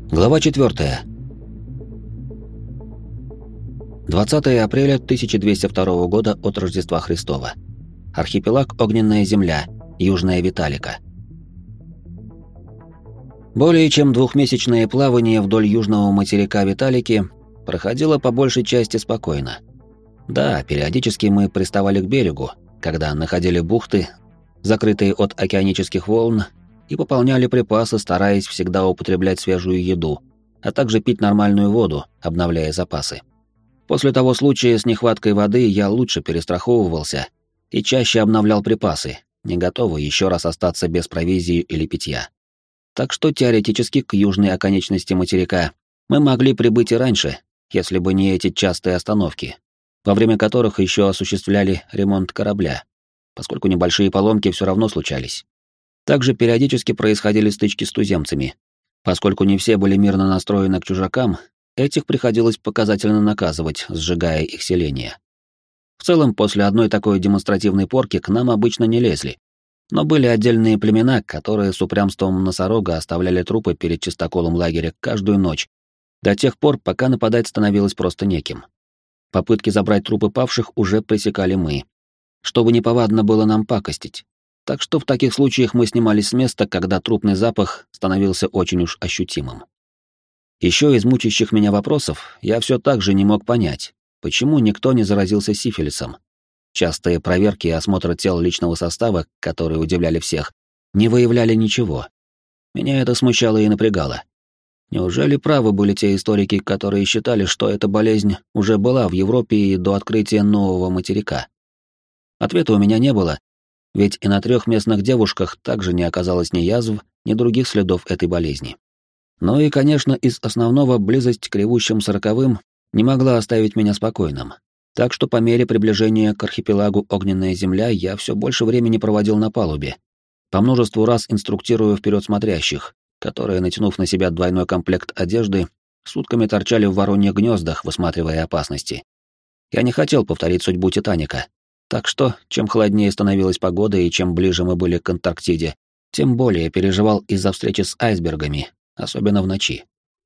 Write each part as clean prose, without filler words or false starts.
Глава 4. 20 апреля 1202 года от Рождества Христова. Архипелаг Огненная Земля, Южная Виталика. Более чем двухмесячное плавание вдоль южного материка Виталики проходило по большей части спокойно. Да, периодически мы приставали к берегу, когда находили бухты, закрытые от океанических волн, и пополняли припасы, стараясь всегда употреблять свежую еду, а также пить нормальную воду, обновляя запасы. После того случая с нехваткой воды я лучше перестраховывался и чаще обновлял припасы, не готовый еще раз остаться без провизии или питья. Так что теоретически к южной оконечности материка мы могли прибыть и раньше, если бы не эти частые остановки, во время которых еще осуществляли ремонт корабля, поскольку небольшие поломки все равно случались. Также периодически происходили стычки с туземцами. Поскольку не все были мирно настроены к чужакам, этих приходилось показательно наказывать, сжигая их селения. В целом, после одной такой демонстративной порки к нам обычно не лезли. Но были отдельные племена, которые с упрямством носорога оставляли трупы перед чистоколом лагеря каждую ночь, до тех пор, пока нападать становилось просто неким. Попытки забрать трупы павших уже пресекали мы, чтобы неповадно было нам пакостить. Так что в таких случаях мы снимались с места, когда трупный запах становился очень уж ощутимым. Еще из мучащих меня вопросов я все так же не мог понять, почему никто не заразился сифилисом. Частые проверки и осмотры тел личного состава, которые удивляли всех, не выявляли ничего. Меня это смущало и напрягало. Неужели правы были те историки, которые считали, что эта болезнь уже была в Европе и до открытия нового материка? Ответа у меня не было, ведь и на 3 местных девушках также не оказалось ни язв, ни других следов этой болезни. Ну и, конечно, из основного близость к ревущим 40-м не могла оставить меня спокойным. Так что по мере приближения к архипелагу Огненная Земля я все больше времени проводил на палубе, по множеству раз инструктируя вперед смотрящих, которые, натянув на себя двойной комплект одежды, сутками торчали в вороньих гнездах, высматривая опасности. Я не хотел повторить судьбу Титаника. Так что, чем холоднее становилась погода и чем ближе мы были к Антарктиде, тем более переживал из-за встречи с айсбергами, особенно в ночи.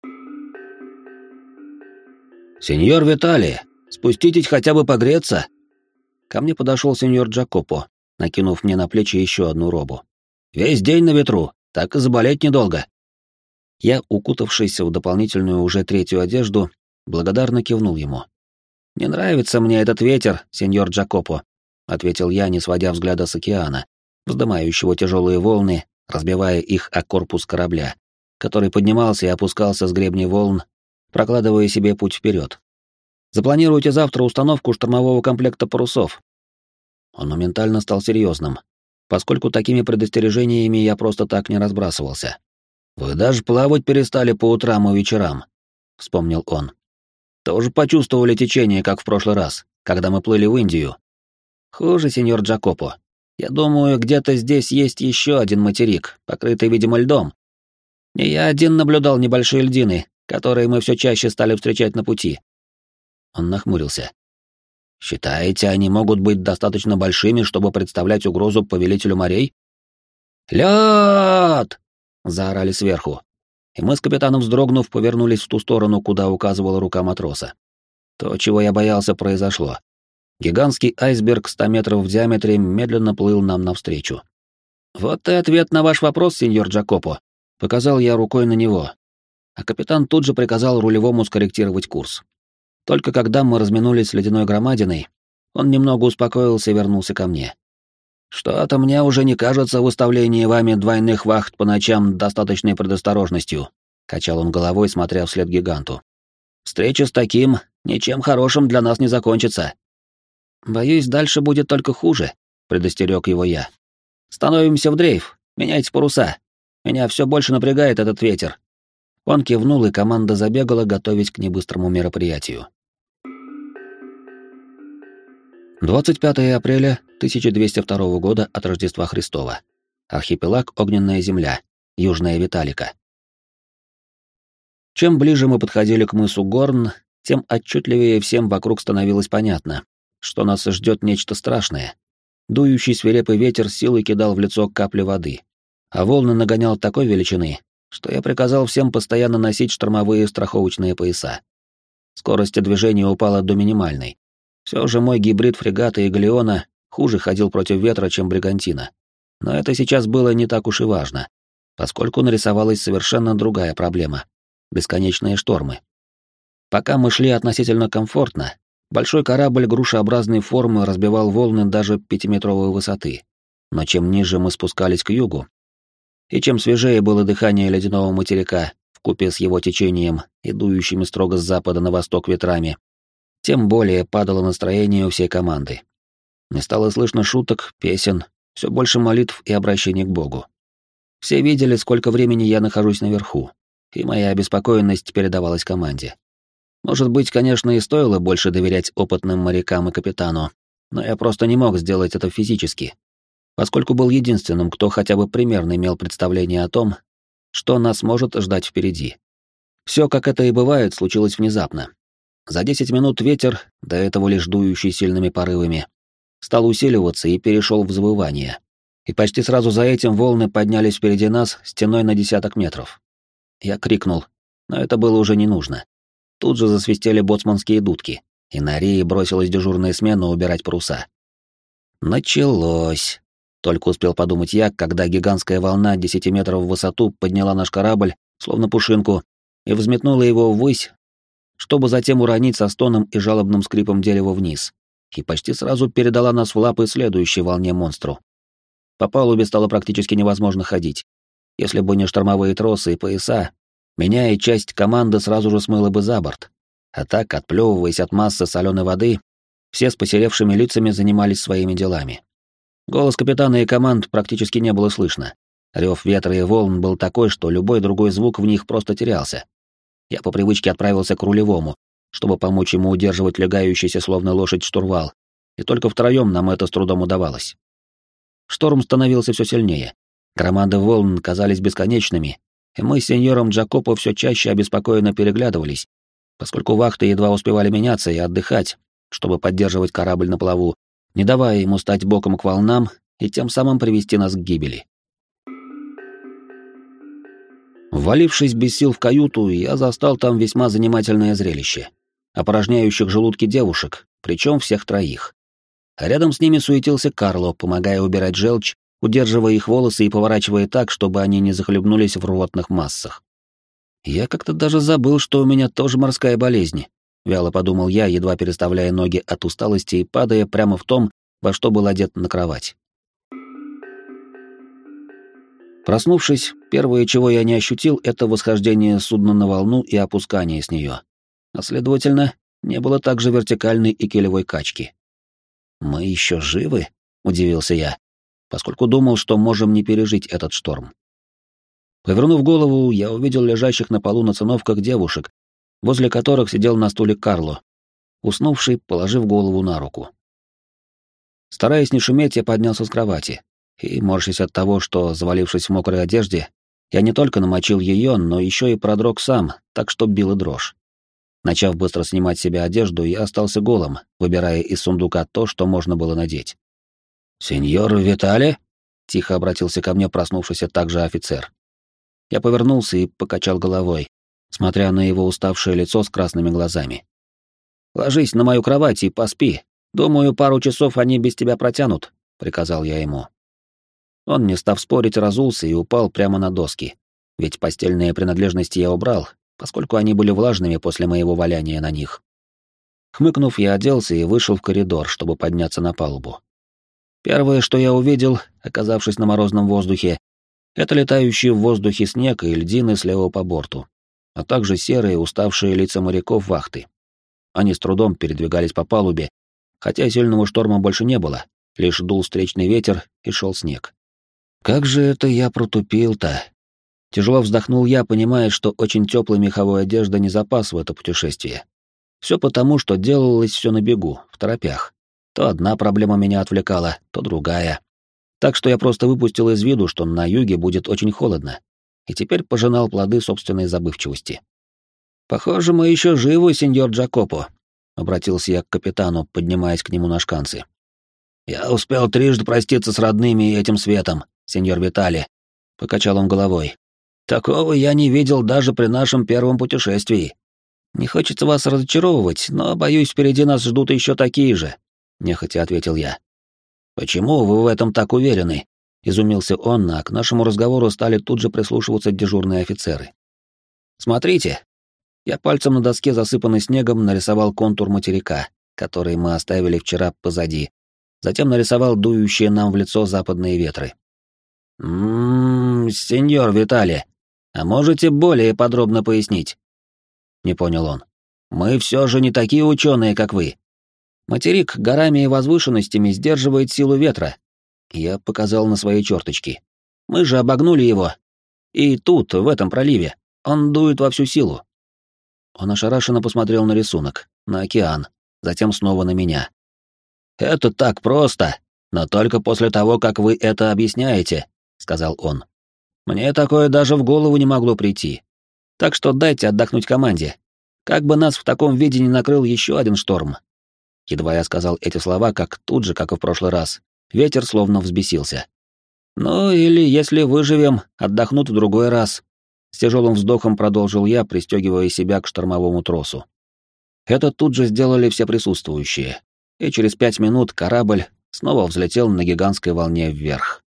«Сеньор Витали, спуститесь хотя бы погреться!» Ко мне подошел сеньор Джакопо, накинув мне на плечи еще одну робу. «Весь день на ветру, так и заболеть недолго». Я, укутавшись в дополнительную уже 3-ю одежду, благодарно кивнул ему. «Не нравится мне этот ветер, сеньор Джакопо», — ответил я, не сводя взгляда с океана, вздымающего тяжелые волны, разбивая их о корпус корабля, который поднимался и опускался с гребней волн, прокладывая себе путь вперед. «Запланируйте завтра установку штормового комплекта парусов». Он моментально стал серьезным, поскольку такими предостережениями я просто так не разбрасывался. «Вы даже плавать перестали по утрам и вечерам», — вспомнил он. «Тоже почувствовали течение, как в прошлый раз, когда мы плыли в Индию?» «Хуже, сеньор Джакопо. Я думаю, где-то здесь есть еще один материк, покрытый, видимо, льдом. Не я один наблюдал небольшие льдины, которые мы все чаще стали встречать на пути». Он нахмурился. «Считаете, они могут быть достаточно большими, чтобы представлять угрозу повелителю морей?» «Лёд!» — заорали сверху. И мы с капитаном, вздрогнув, повернулись в ту сторону, куда указывала рука матроса. То, чего я боялся, произошло. Гигантский айсберг 100 метров в диаметре медленно плыл нам навстречу. «Вот и ответ на ваш вопрос, сеньор Джакопо», — показал я рукой на него. А капитан тут же приказал рулевому скорректировать курс. Только когда мы разминулись с ледяной громадиной, он немного успокоился и вернулся ко мне. «Что-то мне уже не кажется выставление вами двойных вахт по ночам достаточной предосторожностью», — качал он головой, смотря вслед гиганту. «Встреча с таким ничем хорошим для нас не закончится». «Боюсь, дальше будет только хуже», — предостерег его я. «Становимся в дрейф, меняйте паруса. Меня все больше напрягает этот ветер». Он кивнул, и команда забегала, готовясь к небыстрому мероприятию. 25 апреля 1202 года от Рождества Христова. Архипелаг Огненная Земля, Южная Виталика. Чем ближе мы подходили к мысу Горн, тем отчетливее всем вокруг становилось понятно, что нас ждет нечто страшное. Дующий свирепый ветер силой кидал в лицо капли воды, а волны нагонял такой величины, что я приказал всем постоянно носить штормовые страховочные пояса. Скорость движения упала до минимальной. Все же мой гибрид фрегата и галеона хуже ходил против ветра, чем бригантина. Но это сейчас было не так уж и важно, поскольку нарисовалась совершенно другая проблема — бесконечные штормы. Пока мы шли относительно комфортно, большой корабль грушеобразной формы разбивал волны даже 5-метровой высоты. Но чем ниже мы спускались к югу, и чем свежее было дыхание ледяного материка вкупе с его течением и дующими строго с запада на восток ветрами, тем более падало настроение у всей команды. Не стало слышно шуток, песен, все больше молитв и обращений к Богу. Все видели, сколько времени я нахожусь наверху, и моя обеспокоенность передавалась команде. Может быть, конечно, и стоило больше доверять опытным морякам и капитану, но я просто не мог сделать это физически, поскольку был единственным, кто хотя бы примерно имел представление о том, что нас может ждать впереди. Все, как это и бывает, случилось внезапно. За 10 минут ветер, до этого лишь дующий сильными порывами, стал усиливаться и перешел в завывание. И почти сразу за этим волны поднялись впереди нас стеной на десяток метров. Я крикнул, но это было уже не нужно. Тут же засвистели боцманские дудки, и на рее бросилась дежурная смена убирать паруса. Началось. Только успел подумать я, когда гигантская волна 10 метров в высоту подняла наш корабль, словно пушинку, и взметнула его ввысь, чтобы затем уронить со стоном и жалобным скрипом дерева вниз, и почти сразу передала нас в лапы следующей волне монстру. По палубе стало практически невозможно ходить. Если бы не штормовые тросы и пояса, меня и часть команды сразу же смыло бы за борт. А так, отплевываясь от массы соленой воды, все с посеревшими лицами занимались своими делами. Голос капитана и команд практически не было слышно. Рев ветра и волн был такой, что любой другой звук в них просто терялся. Я по привычке отправился к рулевому, чтобы помочь ему удерживать легающийся словно лошадь штурвал, и только втроем нам это с трудом удавалось. Шторм становился все сильнее. Громады волн казались бесконечными, и мы с сеньором Джакопо все чаще обеспокоенно переглядывались, поскольку вахты едва успевали меняться и отдыхать, чтобы поддерживать корабль на плаву, не давая ему стать боком к волнам и тем самым привести нас к гибели. Ввалившись без сил в каюту, я застал там весьма занимательное зрелище. Опорожняющих желудки девушек, причем всех троих. А рядом с ними суетился Карло, помогая убирать желчь, удерживая их волосы и поворачивая так, чтобы они не захлебнулись в рвотных массах. Я как-то даже забыл, что у меня тоже морская болезнь. Вяло подумал я, едва переставляя ноги от усталости и падая прямо в том, во что был одет на кровать. Проснувшись, первое, чего я не ощутил, это восхождение судна на волну и опускание с нее. А следовательно, не было также вертикальной и килевой качки. «Мы еще живы?» — удивился я, поскольку думал, что можем не пережить этот шторм. Повернув голову, я увидел лежащих на полу на циновках девушек, возле которых сидел на стуле Карло, уснувший, положив голову на руку. Стараясь не шуметь, я поднялся с кровати, и, морщась от того, что, завалившись в мокрой одежде, я не только намочил ее, но еще и продрог сам, так что била дрожь. Начав быстро снимать с себя одежду, я остался голым, выбирая из сундука то, что можно было надеть. «Сеньор Витале?» — тихо обратился ко мне проснувшийся также офицер. Я повернулся и покачал головой, смотря на его уставшее лицо с красными глазами. «Ложись на мою кровать и поспи. Думаю, пару часов они без тебя протянут», — приказал я ему. Он, не став спорить, разулся и упал прямо на доски, ведь постельные принадлежности я убрал, поскольку они были влажными после моего валяния на них. Хмыкнув, я оделся и вышел в коридор, чтобы подняться на палубу. Первое, что я увидел, оказавшись на морозном воздухе, это летающий в воздухе снег и льдины слева по борту, а также серые, уставшие лица моряков вахты. Они с трудом передвигались по палубе, хотя сильного шторма больше не было, лишь дул встречный ветер и шел снег. Как же это я протупил-то? Тяжело вздохнул я, понимая, что очень теплой меховой одежды не запас в это путешествие. Все потому, что делалось все на бегу, в торопях. То одна проблема меня отвлекала, то другая. Так что я просто выпустил из виду, что на юге будет очень холодно, и теперь пожинал плоды собственной забывчивости. «Похоже, мы еще живы, сеньор Джакопо», — обратился я к капитану, поднимаясь к нему на шканцы. «Я успел трижды проститься с родными и этим светом, сеньор Витали», — покачал он головой. Такого я не видел даже при нашем первом путешествии. Не хочется вас разочаровывать, но, боюсь, впереди нас ждут еще такие же, нехотя ответил я. Почему вы в этом так уверены? Изумился он, а к нашему разговору стали тут же прислушиваться дежурные офицеры. Смотрите. Я пальцем на доске, засыпанной снегом, нарисовал контур материка, который мы оставили вчера позади. Затем нарисовал дующие нам в лицо западные ветры. Сеньор Витали, а можете более подробно пояснить? Не понял он. Мы все же не такие ученые, как вы. Материк горами и возвышенностями сдерживает силу ветра. Я показал на свои черточки. Мы же обогнули его. И тут, в этом проливе, он дует во всю силу. Он ошарашенно посмотрел на рисунок, на океан, затем снова на меня. «Это так просто, но только после того, как вы это объясняете», — сказал он. «Мне такое даже в голову не могло прийти. Так что дайте отдохнуть команде. Как бы нас в таком виде не накрыл еще один шторм». Едва я сказал эти слова, как тут же, как и в прошлый раз, ветер словно взбесился. «Ну или, если выживем, отдохнут в другой раз», — с тяжелым вздохом продолжил я, пристегивая себя к штормовому тросу. Это тут же сделали все присутствующие, и через 5 минут корабль снова взлетел на гигантской волне вверх.